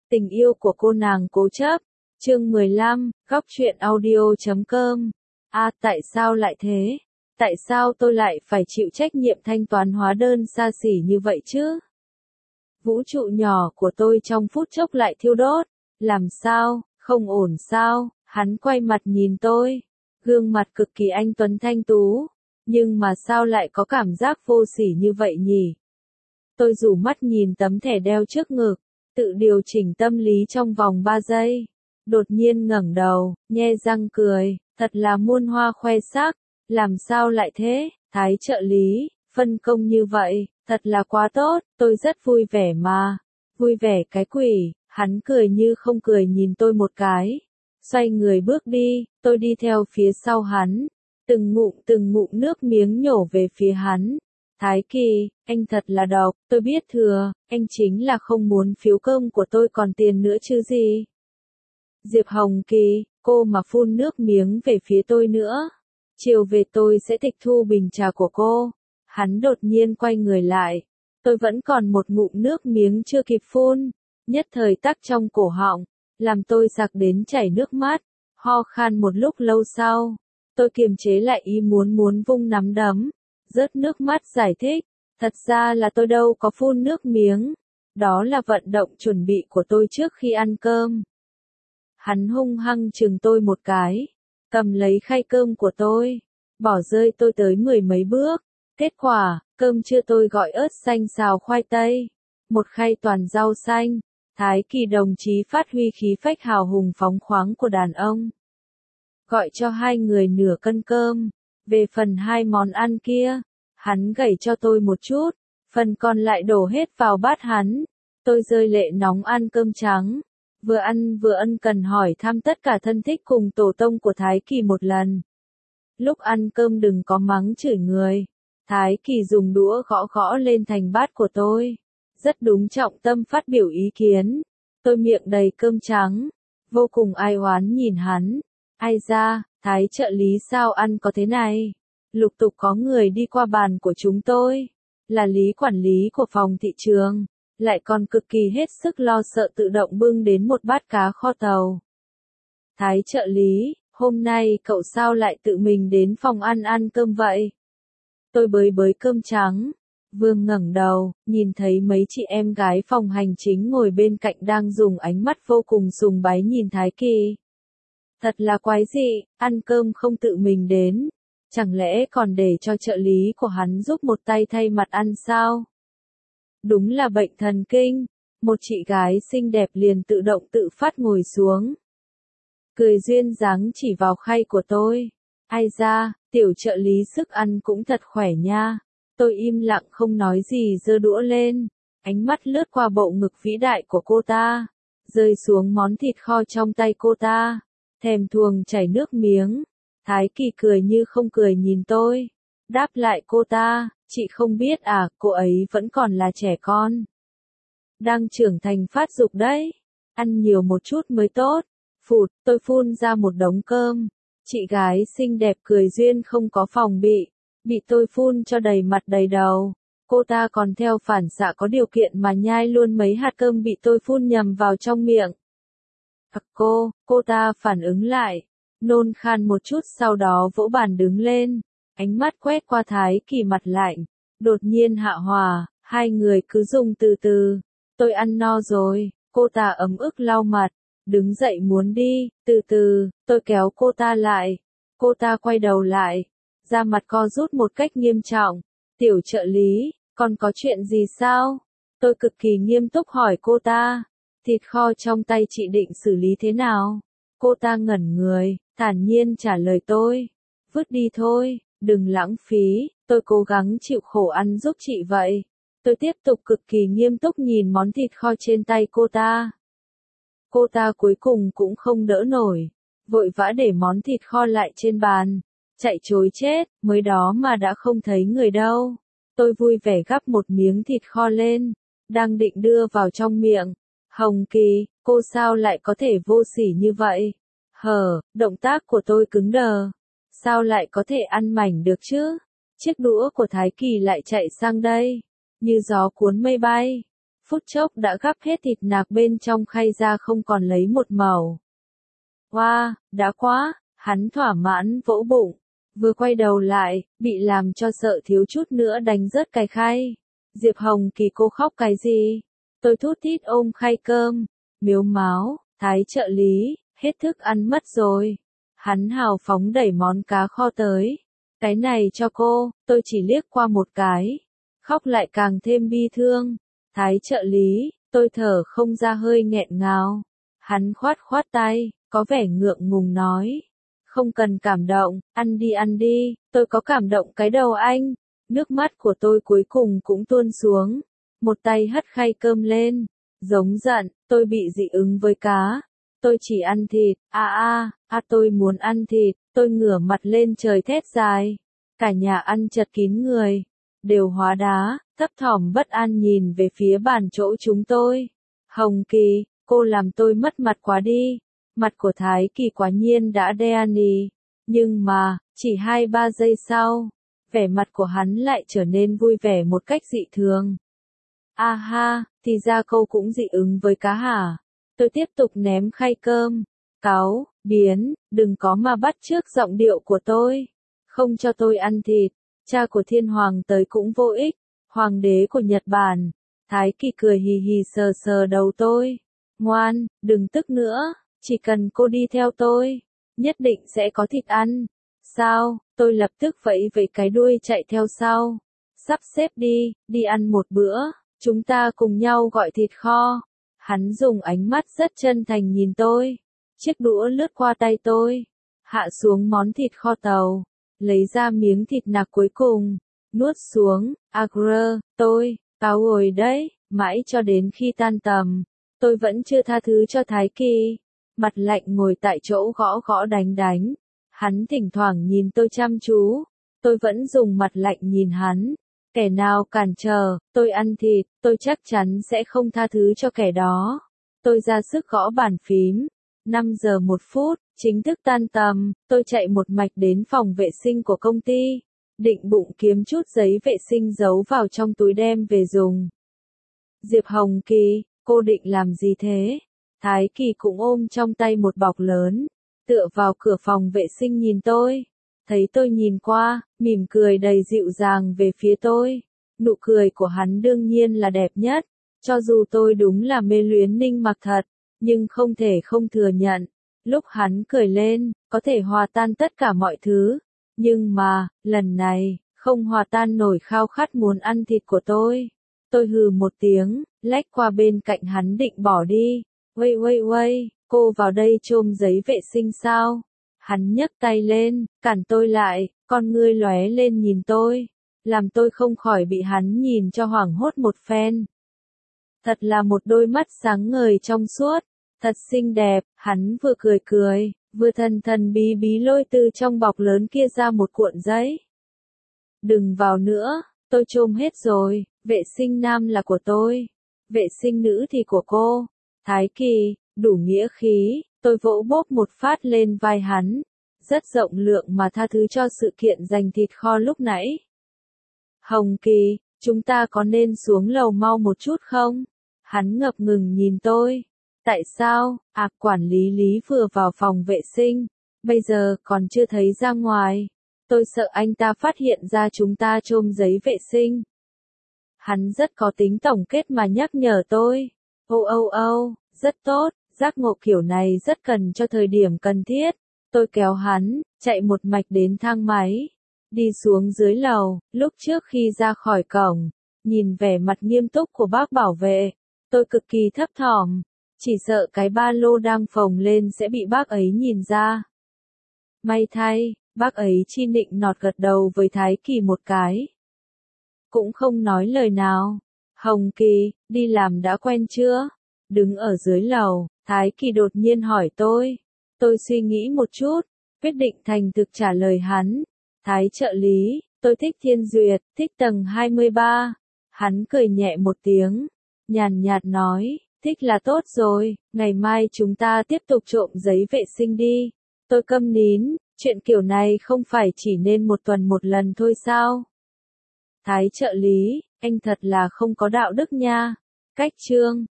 Tình yêu của cô nàng cố chấp. Chương 15, góc truyện audio.com. Tại sao lại thế? Tại sao tôi lại phải chịu trách nhiệm thanh toán hóa đơn xa xỉ như vậy chứ? Vũ trụ nhỏ của tôi trong phút chốc lại thiêu đốt. Làm sao, không ổn sao? Hắn quay mặt nhìn tôi. Gương mặt cực kỳ anh tuấn thanh tú. Nhưng mà sao lại có cảm giác vô sỉ như vậy nhỉ? Tôi rủ mắt nhìn tấm thẻ đeo trước ngực. Tự điều chỉnh tâm lý trong vòng 3 giây. Đột nhiên ngẩng đầu, nhe răng cười, thật là muôn hoa khoe sắc. Làm sao lại thế? Thái trợ lý, phân công như vậy, thật là quá tốt, tôi rất vui vẻ mà. Vui vẻ cái quỷ, hắn cười như không cười nhìn tôi một cái. Xoay người bước đi, tôi đi theo phía sau hắn. Từng ngụm nước miếng nhổ về phía hắn. Thái Kỳ, anh thật là độc, tôi biết thừa, anh chính là không muốn phiếu cơm của tôi còn tiền nữa chứ gì. Diệp Hồng Kỳ, cô mà phun nước miếng về phía tôi nữa. Chiều về tôi sẽ tịch thu bình trà của cô. Hắn đột nhiên quay người lại. Tôi vẫn còn một ngụm nước miếng chưa kịp phun. Nhất thời tắc trong cổ họng, làm tôi sặc đến chảy nước mắt. Ho khan một lúc lâu sau, tôi kiềm chế lại ý muốn vung nắm đấm. Rớt nước mắt giải thích, thật ra là tôi đâu có phun nước miếng, đó là vận động chuẩn bị của tôi trước khi ăn cơm. Hắn hung hăng chừng tôi một cái, cầm lấy khay cơm của tôi, bỏ rơi tôi tới 10 mấy bước. Kết quả, cơm trưa tôi gọi ớt xanh xào khoai tây, một khay toàn rau xanh. Thái Kỳ đồng chí phát huy khí phách hào hùng phóng khoáng của đàn ông. Gọi cho 2 người nửa cân cơm. Về phần 2 món ăn kia, hắn gẩy cho tôi một chút, phần còn lại đổ hết vào bát hắn. Tôi rơi lệ nóng ăn cơm trắng, vừa ăn vừa ân cần hỏi thăm tất cả thân thích cùng tổ tông của Thái Kỳ một lần. Lúc ăn cơm đừng có mắng chửi người. Thái Kỳ dùng đũa gõ lên thành bát của tôi, rất đúng trọng tâm phát biểu ý kiến. Tôi miệng đầy cơm trắng, vô cùng ai oán nhìn hắn. Ai ra, Thái trợ lý sao ăn có thế này? Lục tục có người đi qua bàn của chúng tôi, là lý quản lý của phòng thị trường, lại còn cực kỳ hết sức lo sợ tự động bưng đến một bát cá kho tàu. Thái trợ lý, hôm nay cậu sao lại tự mình đến phòng ăn cơm vậy? Tôi bới cơm trắng, vừa ngẩng đầu, nhìn thấy mấy chị em gái phòng hành chính ngồi bên cạnh đang dùng ánh mắt vô cùng sùng bái nhìn Thái Kỳ. Thật là quái dị, ăn cơm không tự mình đến, chẳng lẽ còn để cho trợ lý của hắn giúp một tay thay mặt ăn sao? Đúng là bệnh thần kinh, một chị gái xinh đẹp liền tự động tự phát ngồi xuống. Cười duyên dáng chỉ vào khay của tôi. Ai ra, tiểu trợ lý sức ăn cũng thật khỏe nha. Tôi im lặng không nói gì giơ đũa lên, ánh mắt lướt qua bộ ngực vĩ đại của cô ta, rơi xuống món thịt kho trong tay cô ta. Thèm thuồng chảy nước miếng. Thái Kỳ cười như không cười nhìn tôi. Đáp lại cô ta, chị không biết à, cô ấy vẫn còn là trẻ con. Đang trưởng thành phát dục đấy. Ăn nhiều một chút mới tốt. Phụt, tôi phun ra một đống cơm. Chị gái xinh đẹp cười duyên không có phòng bị tôi phun cho đầy mặt đầy đầu. Cô ta còn theo phản xạ có điều kiện mà nhai luôn mấy hạt cơm bị tôi phun nhầm vào trong miệng. Cô ta phản ứng lại, nôn khan một chút sau đó vỗ bàn đứng lên, ánh mắt quét qua Thái Kỳ mặt lạnh, đột nhiên hạ hòa, 2 người cứ dùng từ từ, tôi ăn no rồi. Cô ta ấm ức lau mặt, đứng dậy muốn đi, từ từ, tôi kéo cô ta lại, cô ta quay đầu lại, da mặt co rút một cách nghiêm trọng. Tiểu trợ lý, còn có chuyện gì sao? Tôi cực kỳ nghiêm túc hỏi cô ta. Thịt kho trong tay chị định xử lý thế nào? Cô ta ngẩn người, thản nhiên trả lời tôi. Vứt đi thôi, đừng lãng phí, tôi cố gắng chịu khổ ăn giúp chị vậy. Tôi tiếp tục cực kỳ nghiêm túc nhìn món thịt kho trên tay cô ta. Cô ta cuối cùng cũng không đỡ nổi, vội vã để món thịt kho lại trên bàn. Chạy chối chết, mới đó mà đã không thấy người đâu. Tôi vui vẻ gắp một miếng thịt kho lên, đang định đưa vào trong miệng. Hồng Kỳ, cô sao lại có thể vô sỉ như vậy? Động tác của tôi cứng đờ. Sao lại có thể ăn mảnh được chứ? Chiếc đũa của Thái Kỳ lại chạy sang đây, như gió cuốn mây bay. phút chốc đã gắp hết thịt nạc bên trong khay ra không còn lấy một mẩu. Wow, đã quá, hắn thỏa mãn vỗ bụng. Vừa quay đầu lại, bị làm cho sợ thiếu chút nữa đánh rớt cái khay. Diệp Hồng Kỳ cô khóc cái gì? Tôi thút thít ôm khay cơm. Miếu máu, Thái trợ lý, hết thức ăn mất rồi. Hắn hào phóng đẩy món cá kho tới. Cái này cho cô, tôi chỉ liếc qua một cái. Khóc lại càng thêm bi thương. Thái trợ lý, tôi thở không ra hơi nghẹn ngào. Hắn khoát khoát tay, có vẻ ngượng ngùng nói. Không cần cảm động, ăn đi, tôi có cảm động cái đầu anh. Nước mắt của tôi cuối cùng cũng tuôn xuống. Một tay hất khay cơm lên. Giống giận, tôi bị dị ứng với cá. Tôi chỉ ăn thịt, tôi muốn ăn thịt. Tôi ngửa mặt lên trời thét dài. Cả nhà ăn chật kín người. Đều hóa đá, thấp thỏm bất an nhìn về phía bàn chỗ chúng tôi. Hồng Kỳ, cô làm tôi mất mặt quá đi. Mặt của Thái Kỳ quả nhiên đã đe nì. Nhưng mà, chỉ 2-3 giây sau, vẻ mặt của hắn lại trở nên vui vẻ một cách dị thường. Thì ra cô cũng dị ứng với cá hả? Tôi tiếp tục ném khay cơm. Cáu, biến, đừng có mà bắt chước giọng điệu của tôi. Không cho tôi ăn thịt. Cha của Thiên Hoàng tới cũng vô ích. Hoàng đế của Nhật Bản. Thái Kỳ cười hì hì sờ sờ đầu tôi. Ngoan, đừng tức nữa. Chỉ cần cô đi theo tôi, nhất định sẽ có thịt ăn. Sao? Tôi lập tức vẫy vẫy cái đuôi chạy theo sau. Sắp xếp đi ăn một bữa. Chúng ta cùng nhau gọi thịt kho. Hắn dùng ánh mắt rất chân thành nhìn tôi. Chiếc đũa lướt qua tay tôi. Hạ xuống món thịt kho tàu. Lấy ra miếng thịt nạc cuối cùng. Nuốt xuống. Tôi, cáo rồi đấy. Mãi cho đến khi tan tầm. Tôi vẫn chưa tha thứ cho Thái Kỳ. Mặt lạnh ngồi tại chỗ gõ gõ đánh. Hắn thỉnh thoảng nhìn tôi chăm chú. Tôi vẫn dùng mặt lạnh nhìn hắn. Kẻ nào cản trở, tôi ăn thịt, tôi chắc chắn sẽ không tha thứ cho kẻ đó. Tôi ra sức gõ bàn phím. 5 giờ 1 phút, chính thức tan tầm, tôi chạy một mạch đến phòng vệ sinh của công ty. Định bụng kiếm chút giấy vệ sinh giấu vào trong túi đem về dùng. Diệp Hồng Kỳ, cô định làm gì thế? Thái Kỳ cũng ôm trong tay một bọc lớn, tựa vào cửa phòng vệ sinh nhìn tôi. Thấy tôi nhìn qua, mỉm cười đầy dịu dàng về phía tôi. Nụ cười của hắn đương nhiên là đẹp nhất. Cho dù tôi đúng là mê luyến Ninh Mặc thật, nhưng không thể không thừa nhận. Lúc hắn cười lên, có thể hòa tan tất cả mọi thứ. Nhưng mà, lần này, không hòa tan nổi khao khát muốn ăn thịt của tôi. Tôi hừ một tiếng, lách qua bên cạnh hắn định bỏ đi. Uây, cô vào đây chôm giấy vệ sinh sao? Hắn nhấc tay lên, cản tôi lại, con ngươi lóe lên nhìn tôi. Làm tôi không khỏi bị hắn nhìn cho hoảng hốt một phen. Thật là một đôi mắt sáng ngời trong suốt, thật xinh đẹp, hắn vừa cười, vừa thần bí lôi từ trong bọc lớn kia ra một cuộn giấy. Đừng vào nữa, tôi chôm hết rồi, vệ sinh nam là của tôi, vệ sinh nữ thì của cô. Thái Kỳ, đủ nghĩa khí, tôi vỗ bốp một phát lên vai hắn. Rất rộng lượng mà tha thứ cho sự kiện giành thịt kho lúc nãy. Hồng Kỳ, chúng ta có nên xuống lầu mau một chút không? Hắn ngập ngừng nhìn tôi. Tại sao? Quản lý vừa vào phòng vệ sinh. Bây giờ còn chưa thấy ra ngoài. Tôi sợ anh ta phát hiện ra chúng ta chôm giấy vệ sinh. Hắn rất có tính tổng kết mà nhắc nhở tôi. Rất tốt, giác ngộ kiểu này rất cần cho thời điểm cần thiết. Tôi kéo hắn, chạy một mạch đến thang máy. Đi xuống dưới lầu, lúc trước khi ra khỏi cổng, nhìn vẻ mặt nghiêm túc của bác bảo vệ, tôi cực kỳ thấp thỏm, chỉ sợ cái ba lô đang phồng lên sẽ bị bác ấy nhìn ra. May thay, bác ấy chi nịnh nọt gật đầu với Thái Kỳ một cái. Cũng không nói lời nào. Hồng Kỳ, đi làm đã quen chưa? Đứng ở dưới lầu, Thái Kỳ đột nhiên hỏi tôi. Tôi suy nghĩ một chút, quyết định thành thực trả lời hắn. Thái trợ lý, tôi thích Thiên Duyệt, thích tầng 23. Hắn cười nhẹ một tiếng, nhàn nhạt nói, thích là tốt rồi, ngày mai chúng ta tiếp tục trộm giấy vệ sinh đi. Tôi câm nín, chuyện kiểu này không phải chỉ nên một tuần một lần thôi sao? Thái trợ lý, anh thật là không có đạo đức nha. Cách chương